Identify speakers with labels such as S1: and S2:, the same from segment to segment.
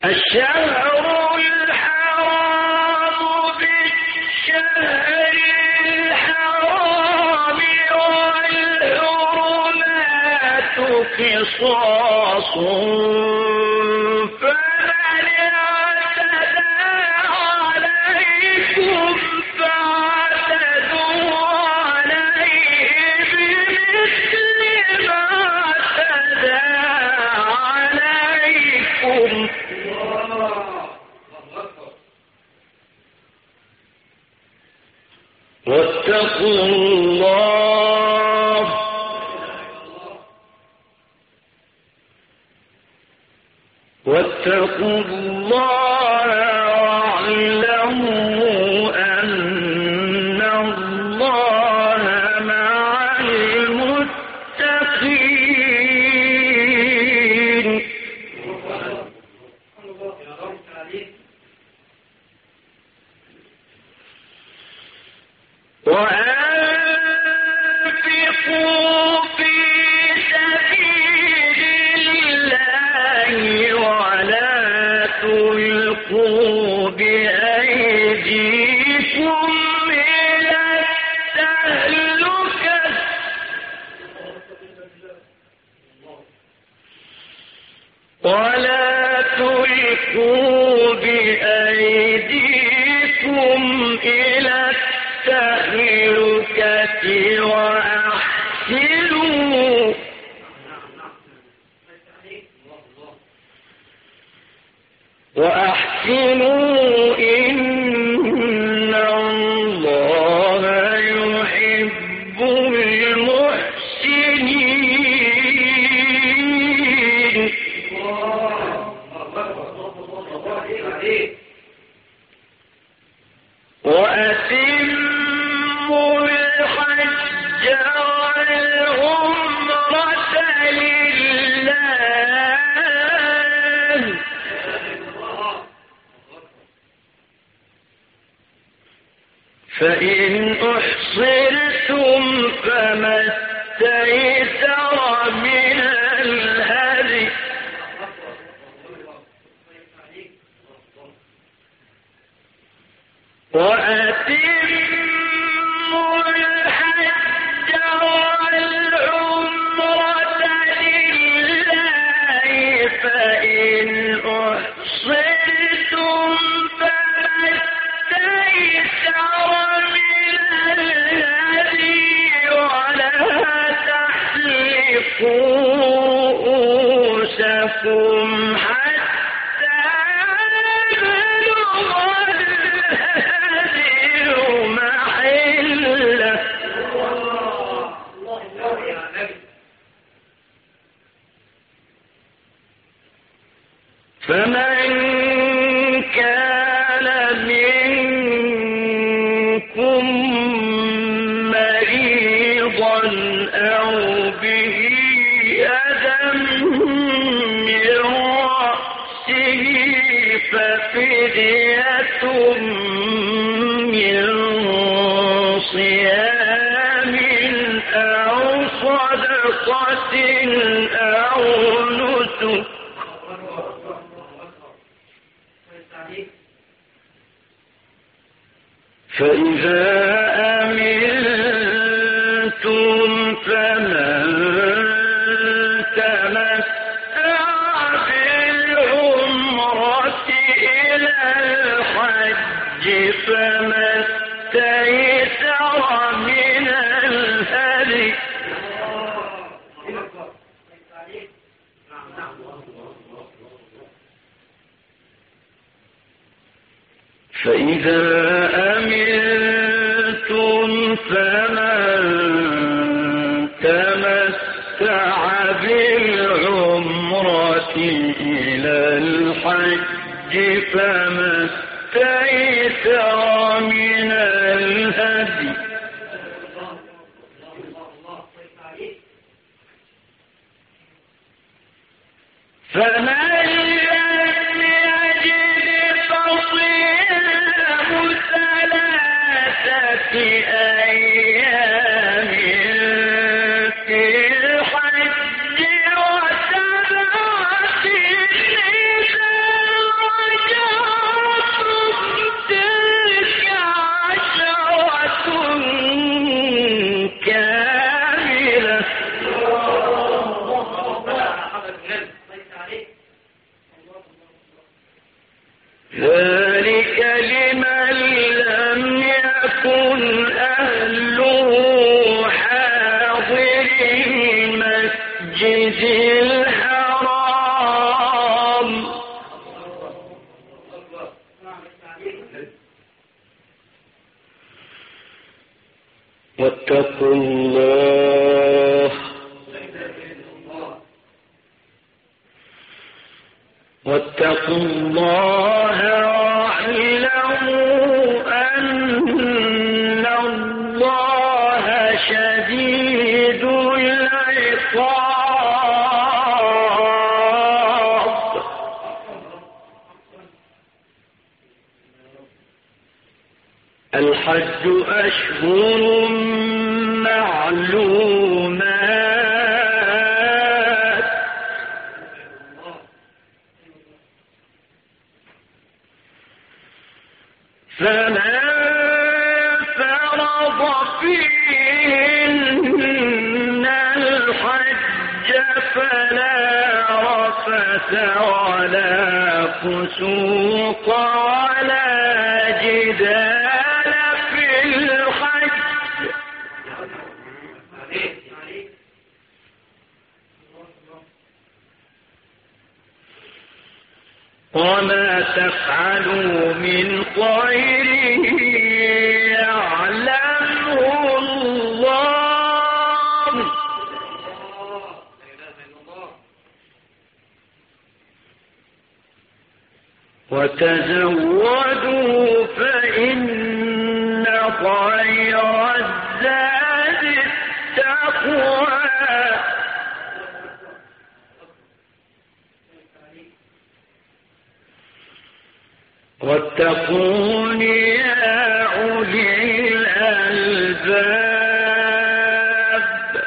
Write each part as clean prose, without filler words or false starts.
S1: الشهر الحرام بالشهر الحرام والحرمات قصاص فمن اعتدى عليكم فاعتدوا عليه بمثل ما اعتدى عليكم واتقوا الله واعلموا أن الله مع المتقين. وأنفقوا في سبيل الله ولا تلقوا بأيديكم إلى التهلكة ولا تلقوا بأيديكم إلى التهلكة وأحسنوا إن الله يحب المحسنين. وأتموا الحج والعمرة لله فإن أحصرتم فما استيسر من الهدي وأتموا الحج والعمرة لله فإن أحصرتم فما استيسر من الهدي ولا تحلقوا رؤوسكم حتى يبلغ الهدي محله فمن كان منكم مريضا أو به أذى من رأسه ففدية من صيام أو صدقة أو نسك فإذا أمنتم فمن تمتع بالعمرة إلى الحج فما استيسر من الهدي فإذا أمنتم فمن تمتع بالعمرة إلى الحج فما استيسر من الهدي فمن لم يجد فصيام ثلاثة أيام في الحج وسبعة إذا ذلك لمن لم يكن أهله حاضر المسجد الحرام واتقوا الله واعلموا أن الله شديد العقاب. الحج أشهر معلومات فمن فرض فيهن الحج فلا رفث ولا فسوق ولا جدال في الحج وما تفعلوا من خير يعلمه الله وتزودوا فإن خير الزاد التقوى واتقون يا أولي الألباب.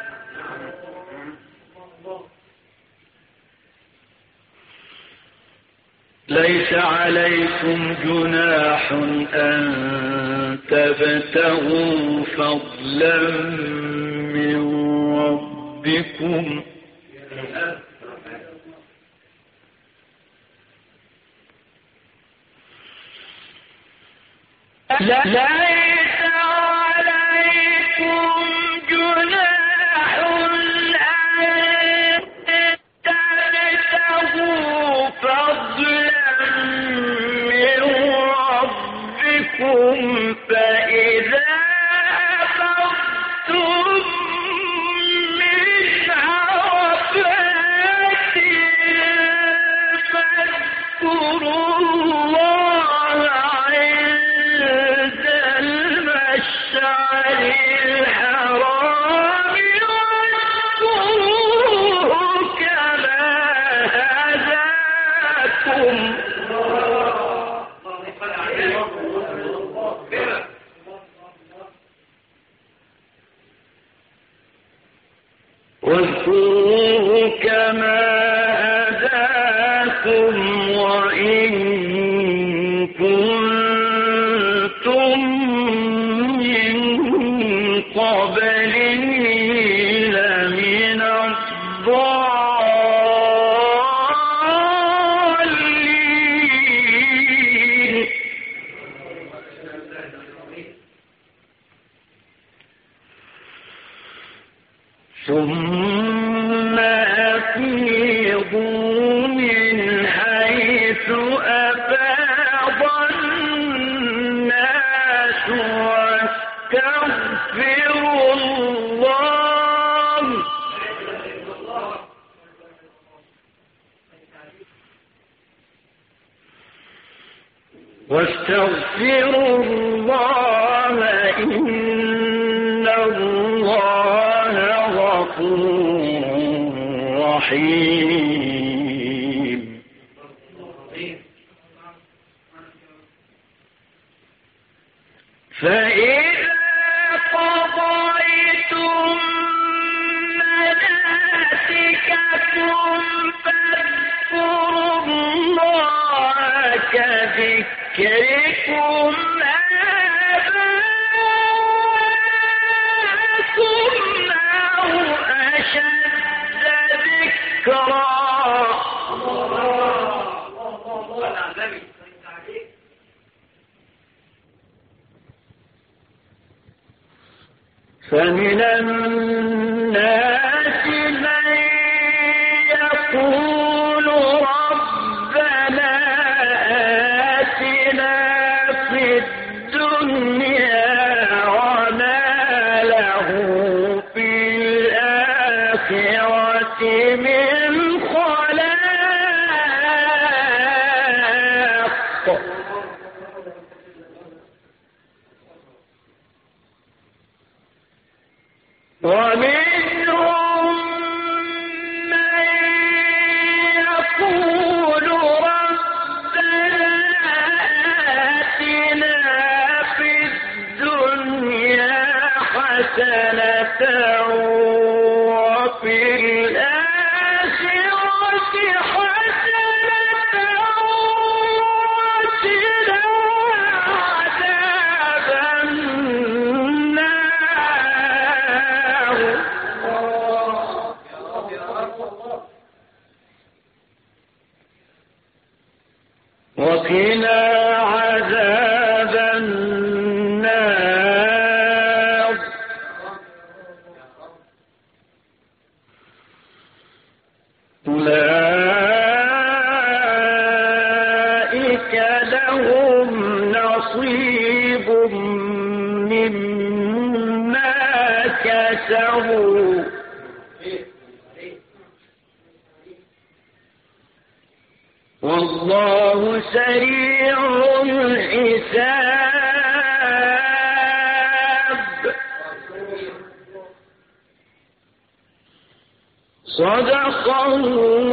S1: ليس عليكم جناح أن تبتغوا فضلا من ربكم ليس عليكم جناح أن تبتغوا فضلا من ربكم فإذا أفضتم من عرفات فاذكروا الله عند المشعر الحرام واذكروه كما هداكم وإن كنتم من قبله لمن الضالين. ثم أفيضوا من حيث أفاض الناس واستغفروا الله إن الله غفور رحيم. فإذا قضيتم مناسككم فاذكروا الله كذكركم آباءكم أو أشد ذكرا فمن الناس من يقول ربنا آتنا في الدنيا وما له في الآخرة من خلاق ومنهم من يقول ربنا آتنا في الدنيا حسنة وفي الآخرة حسنة وقنا عذاب النار وقنا عذاب النار أولئك لهم نصيب مما كسبوا والله سريع الحساب صدق الله